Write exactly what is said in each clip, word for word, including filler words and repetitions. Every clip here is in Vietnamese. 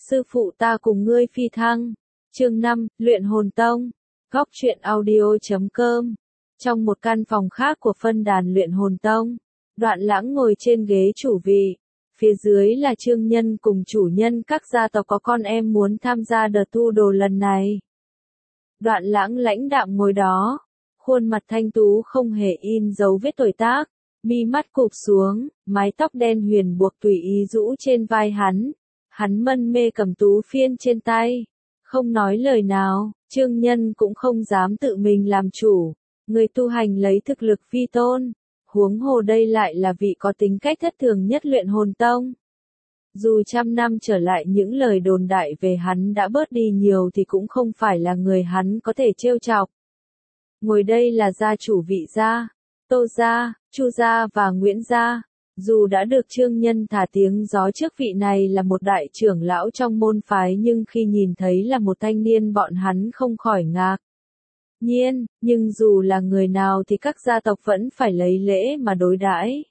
sư phụ ta cùng ngươi phi thăng. Chương năm, Luyện Hồn Tông. Góc truyện audio chấm com. Trong một căn phòng khác của phân đàn Luyện Hồn Tông, Đoạn Lãng ngồi trên ghế chủ vị. Phía dưới là Trương Nhân cùng chủ nhân các gia tộc có con em muốn tham gia đợt tu đồ lần này. Đoạn Lãng lãnh đạm ngồi đó, khuôn mặt thanh tú không hề in dấu vết tuổi tác, mi mắt cụp xuống, mái tóc đen huyền buộc tùy ý rũ trên vai hắn. Hắn mân mê cầm tú phiên trên tay, không nói lời nào. Trương Nhân cũng không dám tự mình làm chủ, người tu hành lấy thực lực vi tôn, huống hồ đây lại là vị có tính cách thất thường nhất Luyện Hồn Tông. Dù trăm năm trở lại những lời đồn đại về hắn đã bớt đi nhiều thì cũng không phải là người hắn có thể trêu chọc. Ngồi đây là gia chủ vị gia, Tô gia, Chu gia và Nguyễn gia. Dù đã được Trương Nhân thả tiếng gió trước vị này là một đại trưởng lão trong môn phái, nhưng khi nhìn thấy là một thanh niên bọn hắn không khỏi ngạc nhiên, nhưng dù là người nào thì các gia tộc vẫn phải lấy lễ mà đối đãi.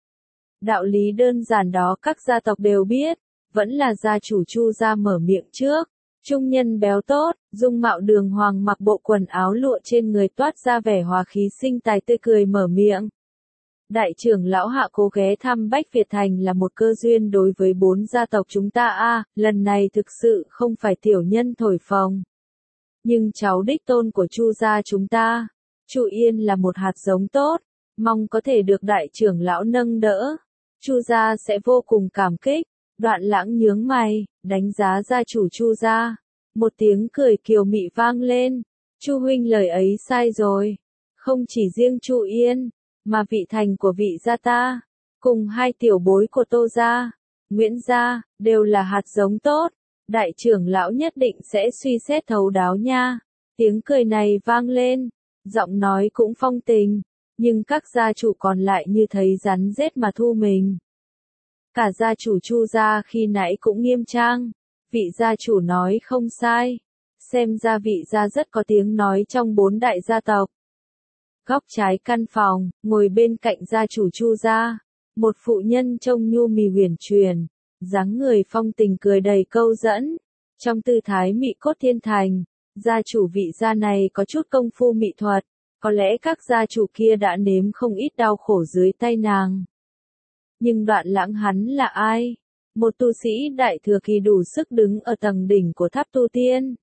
Đạo lý đơn giản đó các gia tộc đều biết, vẫn là gia chủ Chu gia mở miệng trước. Trung nhân béo tốt, dung mạo đường hoàng, mặc bộ quần áo lụa trên người toát ra vẻ hòa khí sinh tài, tươi cười mở miệng. Đại trưởng lão Hạ cố ghé thăm Bách Việt Thành là một cơ duyên đối với bốn gia tộc chúng ta a, à, lần này thực sự không phải tiểu nhân thổi phồng. Nhưng cháu đích tôn của Chu gia chúng ta, Chu Yên là một hạt giống tốt, mong có thể được đại trưởng lão nâng đỡ. Chu gia sẽ vô cùng cảm kích. Đoạn Lãng nhướng mày, đánh giá gia chủ Chu gia. Một tiếng cười kiều mị vang lên. Chu huynh lời ấy sai rồi. Không chỉ riêng Chu Yên, mà vị thành của vị gia ta, cùng hai tiểu bối của Tô gia, Nguyễn gia, đều là hạt giống tốt. Đại trưởng lão nhất định sẽ suy xét thấu đáo nha. Tiếng cười này vang lên, giọng nói cũng phong tình, nhưng các gia chủ còn lại như thấy rắn rết mà thu mình. Cả gia chủ Chu gia khi nãy cũng nghiêm trang, vị gia chủ nói không sai, xem ra vị gia rất có tiếng nói trong bốn đại gia tộc. Góc trái căn phòng, ngồi bên cạnh gia chủ Chu gia, một phụ nhân trông nhu mì huyền truyền, dáng người phong tình cười đầy câu dẫn, trong tư thái mị cốt thiên thành. Gia chủ vị gia này có chút công phu mỹ thuật, có lẽ các gia chủ kia đã nếm không ít đau khổ dưới tay nàng. Nhưng Đoạn Lãng hắn là ai? Một tu sĩ đại thừa kỳ đủ sức đứng ở tầng đỉnh của tháp tu tiên.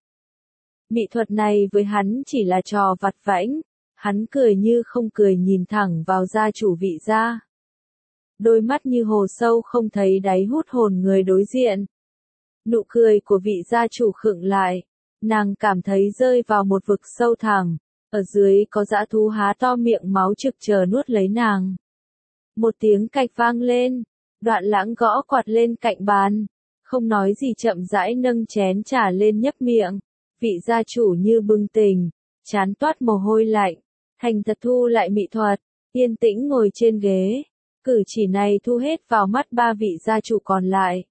Mỹ thuật này với hắn chỉ là trò vặt vãnh. Hắn cười như không cười nhìn thẳng vào gia chủ vị gia. Đôi mắt như hồ sâu không thấy đáy hút hồn người đối diện. Nụ cười của vị gia chủ khựng lại. Nàng cảm thấy rơi vào một vực sâu thẳm. Ở dưới có dã thú há to miệng máu trực chờ nuốt lấy nàng. Một tiếng cạch vang lên. Đoạn Lãng gõ quạt lên cạnh bàn. Không nói gì chậm rãi nâng chén trà lên nhấp miệng. Vị gia chủ như bừng tỉnh, chán toát mồ hôi lạnh. Thành thật thu lại mỹ thuật, yên tĩnh ngồi trên ghế. Cử chỉ này thu hết vào mắt ba vị gia chủ còn lại.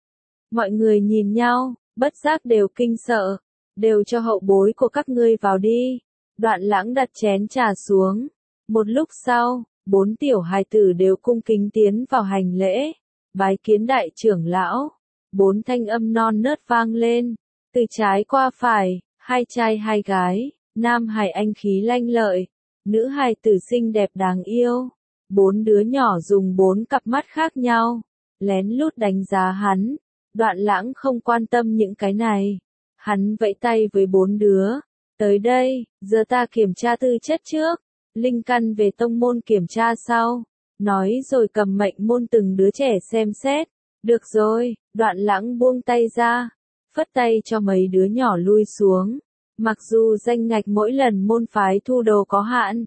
Mọi người nhìn nhau, bất giác đều kinh sợ. Đều cho hậu bối của các ngươi vào đi. Đoạn Lãng đặt chén trà xuống. Một lúc sau, bốn tiểu hài tử đều cung kính tiến vào hành lễ. Bái kiến đại trưởng lão. Bốn thanh âm non nớt vang lên. Từ trái qua phải, hai trai hai gái. Nam hài anh khí lanh lợi, nữ hài tử xinh đẹp đáng yêu. Bốn đứa nhỏ dùng bốn cặp mắt khác nhau, lén lút đánh giá hắn. Đoạn Lãng không quan tâm những cái này. Hắn vẫy tay với bốn đứa. Tới đây, giờ ta kiểm tra tư chất trước. Linh căn về tông môn kiểm tra sau. Nói rồi cầm mệnh môn từng đứa trẻ xem xét. Được rồi, Đoạn Lãng buông tay ra. Phất tay cho mấy đứa nhỏ lui xuống. Mặc dù danh ngạch mỗi lần môn phái thu đồ có hạn,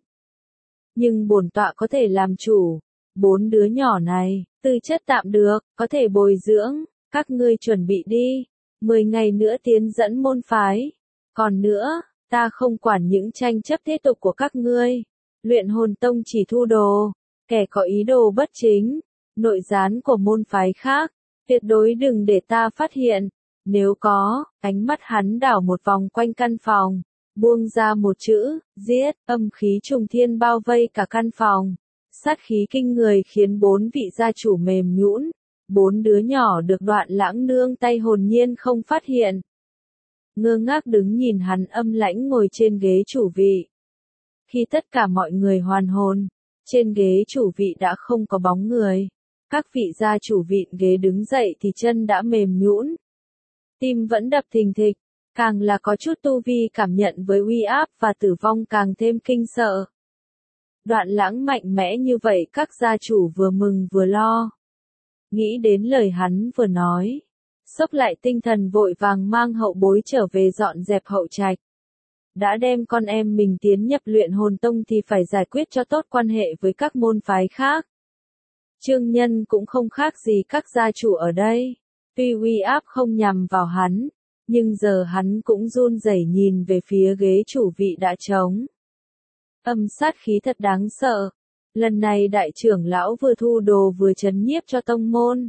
nhưng bổn tọa có thể làm chủ. Bốn đứa nhỏ này, tư chất tạm được, có thể bồi dưỡng. Các ngươi chuẩn bị đi. Mười ngày nữa tiến dẫn môn phái. Còn nữa, ta không quản những tranh chấp thế tục của các ngươi. Luyện Hồn Tông chỉ thu đồ. Kẻ có ý đồ bất chính, nội gián của môn phái khác, tuyệt đối đừng để ta phát hiện. Nếu có, ánh mắt hắn đảo một vòng quanh căn phòng, buông ra một chữ, giết. Âm khí trùng thiên bao vây cả căn phòng. Sát khí kinh người khiến bốn vị gia chủ mềm nhũn. Bốn đứa nhỏ được Đoạn Lãng nương tay hồn nhiên không phát hiện. Ngơ ngác đứng nhìn hắn âm lãnh ngồi trên ghế chủ vị. Khi tất cả mọi người hoàn hồn, trên ghế chủ vị đã không có bóng người. Các vị gia chủ vịn ghế đứng dậy thì chân đã mềm nhũn. Tim vẫn đập thình thịch, càng là có chút tu vi cảm nhận với uy áp và tử vong càng thêm kinh sợ. Đoạn Lãng mạnh mẽ như vậy các gia chủ vừa mừng vừa lo. Nghĩ đến lời hắn vừa nói, xốc lại tinh thần vội vàng mang hậu bối trở về dọn dẹp hậu trạch. Đã đem con em mình tiến nhập luyện hồn tông thì phải giải quyết cho tốt quan hệ với các môn phái khác. Trương Nhân cũng không khác gì các gia chủ ở đây. Tuy uy áp không nhằm vào hắn, nhưng giờ hắn cũng run rẩy nhìn về phía ghế chủ vị đã trống. Âm sát khí thật đáng sợ. Lần này đại trưởng lão vừa thu đồ vừa trấn nhiếp cho tông môn.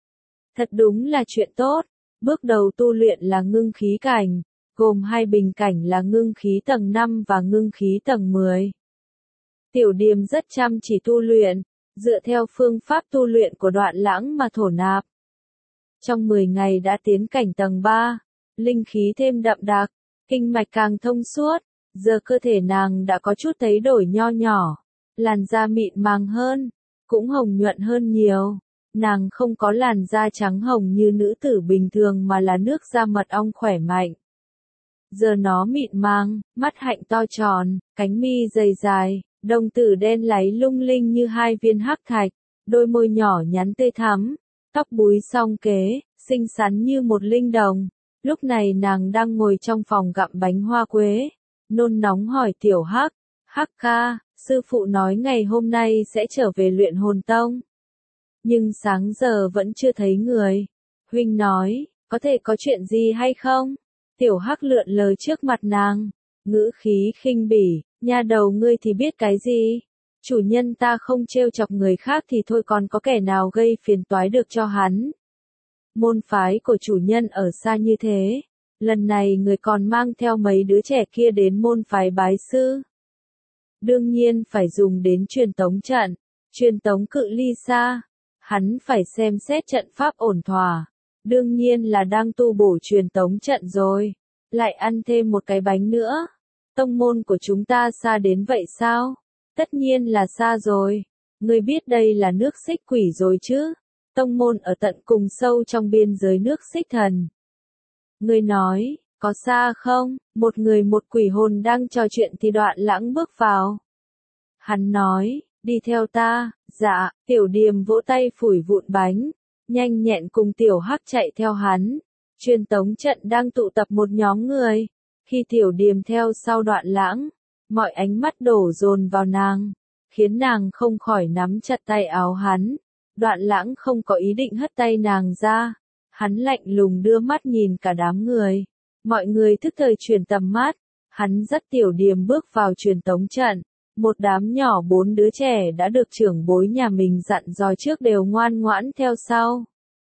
Thật đúng là chuyện tốt. Bước đầu tu luyện là ngưng khí cảnh, gồm hai bình cảnh là ngưng khí tầng năm và ngưng khí tầng mười. Tiểu Điềm rất chăm chỉ tu luyện, dựa theo phương pháp tu luyện của Đoạn Lãng mà thổ nạp. Trong mười ngày đã tiến cảnh tầng ba, linh khí thêm đậm đặc, kinh mạch càng thông suốt, giờ cơ thể nàng đã có chút thấy đổi nho nhỏ, làn da mịn màng hơn, cũng hồng nhuận hơn nhiều. Nàng không có làn da trắng hồng như nữ tử bình thường mà là nước da mật ong khỏe mạnh. Giờ nó mịn màng, mắt hạnh to tròn, cánh mi dày dài, đồng tử đen láy lung linh như hai viên hắc thạch, đôi môi nhỏ nhắn tươi thắm, tóc búi song kế, xinh xắn như một linh đồng. Lúc này nàng đang ngồi trong phòng gặm bánh hoa quế, nôn nóng hỏi Tiểu Hắc, Hắc ca, sư phụ nói ngày hôm nay sẽ trở về luyện hồn tông. Nhưng sáng giờ vẫn chưa thấy người. Huynh nói, có thể có chuyện gì hay không? Tiểu Hắc lượn lờ trước mặt nàng, ngữ khí khinh bỉ, nha đầu ngươi thì biết cái gì? Chủ nhân ta không trêu chọc người khác thì thôi còn có kẻ nào gây phiền toái được cho hắn. Môn phái của chủ nhân ở xa như thế, lần này người còn mang theo mấy đứa trẻ kia đến môn phái bái sư. Đương nhiên phải dùng đến truyền tống trận, truyền tống cự ly xa. Hắn phải xem xét trận pháp ổn thỏa. Đương nhiên là đang tu bổ truyền tống trận rồi. Lại ăn thêm một cái bánh nữa. Tông môn của chúng ta xa đến vậy sao? Tất nhiên là xa rồi. Ngươi biết đây là nước Xích Quỷ rồi chứ? Tông môn ở tận cùng sâu trong biên giới nước Xích Thần. Ngươi nói, có xa không? Một người một quỷ hồn đang trò chuyện thì Đoạn Lãng bước vào. Hắn nói, đi theo ta. Dạ, Tiểu Điềm vỗ tay phủi vụn bánh, nhanh nhẹn cùng Tiểu Hắc chạy theo hắn. Truyền tống trận đang tụ tập một nhóm người. Khi Tiểu Điềm theo sau Đoạn Lãng, mọi ánh mắt đổ dồn vào nàng, khiến nàng không khỏi nắm chặt tay áo hắn. Đoạn Lãng không có ý định hất tay nàng ra. Hắn lạnh lùng đưa mắt nhìn cả đám người. Mọi người thức thời chuyển tầm mắt. Hắn dắt Tiểu Điềm bước vào truyền tống trận. Một đám nhỏ bốn đứa trẻ đã được trưởng bối nhà mình dặn dò trước đều ngoan ngoãn theo sau.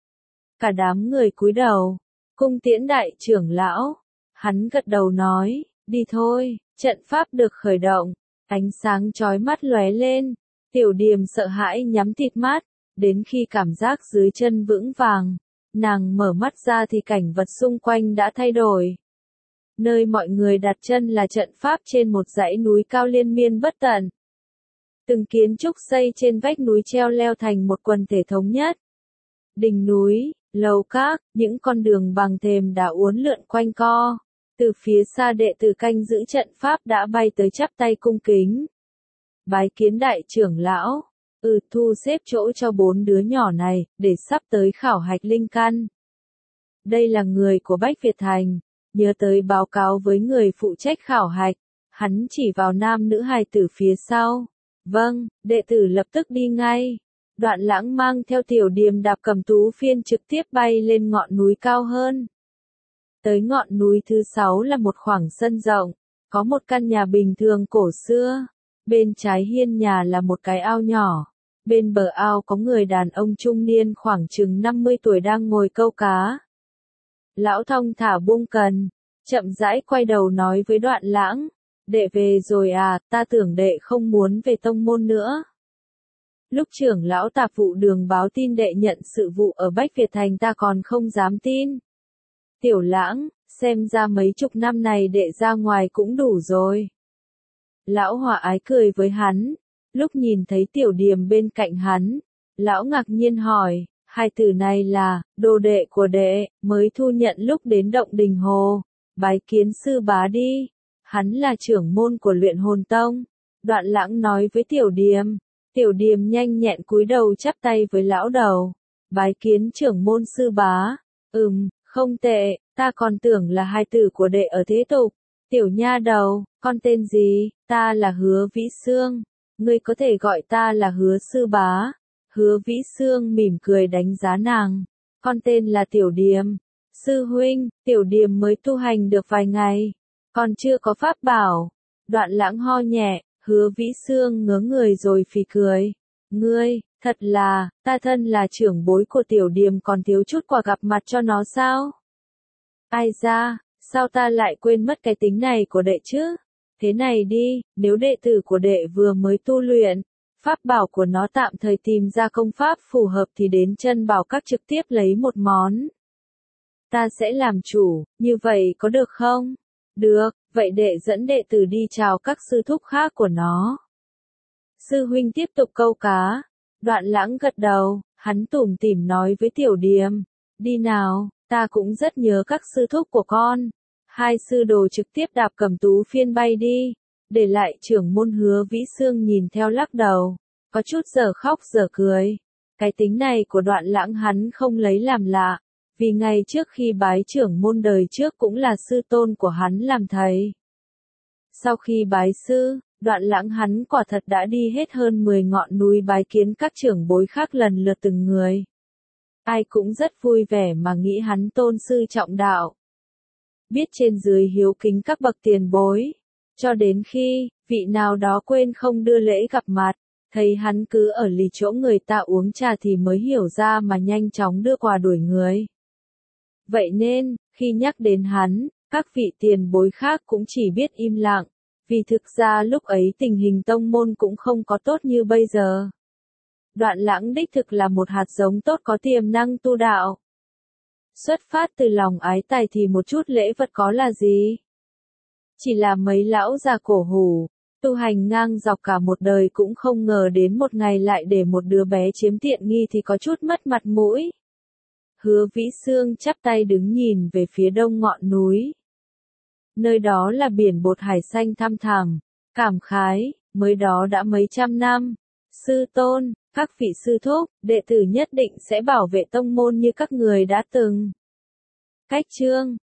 Cả đám người cúi đầu, cung tiễn đại trưởng lão. Hắn gật đầu nói, đi thôi, trận pháp được khởi động. Ánh sáng chói mắt lóe lên, Tiểu Điềm sợ hãi nhắm tịt mắt, đến khi cảm giác dưới chân vững vàng, nàng mở mắt ra thì cảnh vật xung quanh đã thay đổi. Nơi mọi người đặt chân là trận pháp trên một dãy núi cao liên miên bất tận. Từng kiến trúc xây trên vách núi treo leo thành một quần thể thống nhất. Đỉnh núi, lầu các, những con đường bằng thềm đã uốn lượn quanh co. Từ phía xa đệ tử canh giữ trận pháp đã bay tới chắp tay cung kính. Bái kiến đại trưởng lão, ừ thu xếp chỗ cho bốn đứa nhỏ này, để sắp tới khảo hạch linh căn. Đây là người của Bách Việt Thành. Nhớ tới báo cáo với người phụ trách khảo hạch, hắn chỉ vào nam nữ hài tử phía sau. Vâng, đệ tử lập tức đi ngay. Đoạn Lãng mang theo Tiểu Điềm đạp Cầm Tú Phiên trực tiếp bay lên ngọn núi cao hơn. Tới ngọn núi thứ sáu là một khoảng sân rộng, có một căn nhà bình thường cổ xưa. Bên trái hiên nhà là một cái ao nhỏ. Bên bờ ao có người đàn ông trung niên khoảng chừng năm mươi tuổi đang ngồi câu cá. Lão thong thả buông cần, chậm rãi quay đầu nói với Đoạn Lãng, đệ về rồi à, ta tưởng đệ không muốn về tông môn nữa. Lúc trưởng lão tạp vụ đường báo tin đệ nhận sự vụ ở Bách Việt Thành ta còn không dám tin. Tiểu Lãng, xem ra mấy chục năm này đệ ra ngoài cũng đủ rồi. Lão Hòa Ái cười với hắn, lúc nhìn thấy Tiểu Điềm bên cạnh hắn, lão ngạc nhiên hỏi, hai từ này là, đồ đệ của đệ, mới thu nhận lúc đến động Đình Hồ, bái kiến sư bá đi. Hắn là trưởng môn của Luyện Hồn Tông. Đoạn Lãng nói với Tiểu Điềm. Tiểu Điềm nhanh nhẹn cúi đầu chắp tay với lão đầu. Bái kiến trưởng môn sư bá. Ừm, không tệ, ta còn tưởng là hai từ của đệ ở thế tục. Tiểu nha đầu, con tên gì? Ta là Hứa Vĩ Xương. Ngươi có thể gọi ta là Hứa sư bá. Hứa Vĩ Xương mỉm cười đánh giá nàng. Con tên là Tiểu Điềm. Sư huynh, Tiểu Điềm mới tu hành được vài ngày. Còn chưa có pháp bảo. Đoạn Lãng ho nhẹ, Hứa Vĩ Xương ngớ người rồi phì cười. Ngươi, thật là, ta thân là trưởng bối của Tiểu Điềm còn thiếu chút quà gặp mặt cho nó sao? Ai ra, sao ta lại quên mất cái tính này của đệ chứ? Thế này đi, nếu đệ tử của đệ vừa mới tu luyện, pháp bảo của nó tạm thời tìm ra công pháp phù hợp thì đến chân bảo các trực tiếp lấy một món. Ta sẽ làm chủ, như vậy có được không? Được, vậy đệ dẫn đệ tử đi chào các sư thúc khác của nó. Sư huynh tiếp tục câu cá. Đoạn Lãng gật đầu, hắn tủm tỉm nói với Tiểu Điềm. Đi nào, ta cũng rất nhớ các sư thúc của con. Hai sư đồ trực tiếp đạp Cẩm Tú phiên bay đi. Để lại trưởng môn Hứa Vĩ Xương nhìn theo lắc đầu. Có chút giờ khóc giờ cười. Cái tính này của Đoạn Lãng hắn không lấy làm lạ. Vì ngày trước khi bái trưởng môn đời trước cũng là sư tôn của hắn làm thầy. Sau khi bái sư, Đoạn Lãng hắn quả thật đã đi hết hơn mười ngọn núi bái kiến các trưởng bối khác lần lượt từng người. Ai cũng rất vui vẻ mà nghĩ hắn tôn sư trọng đạo. Biết trên dưới hiếu kính các bậc tiền bối. Cho đến khi, vị nào đó quên không đưa lễ gặp mặt, thấy hắn cứ ở lì chỗ người ta uống trà thì mới hiểu ra mà nhanh chóng đưa quà đuổi người. Vậy nên, khi nhắc đến hắn, các vị tiền bối khác cũng chỉ biết im lặng, vì thực ra lúc ấy tình hình tông môn cũng không có tốt như bây giờ. Đoạn Lãng đích thực là một hạt giống tốt có tiềm năng tu đạo. Xuất phát từ lòng ái tài thì một chút lễ vật có là gì? Chỉ là mấy lão già cổ hủ, tu hành ngang dọc cả một đời cũng không ngờ đến một ngày lại để một đứa bé chiếm tiện nghi thì có chút mất mặt mũi. Hứa Vĩ Xương chắp tay đứng nhìn về phía đông ngọn núi. Nơi đó là biển bột hải xanh thăm thẳm, cảm khái, mới đó đã mấy trăm năm. Sư tôn, các vị sư thúc, đệ tử nhất định sẽ bảo vệ tông môn như các người đã từng. Cách chương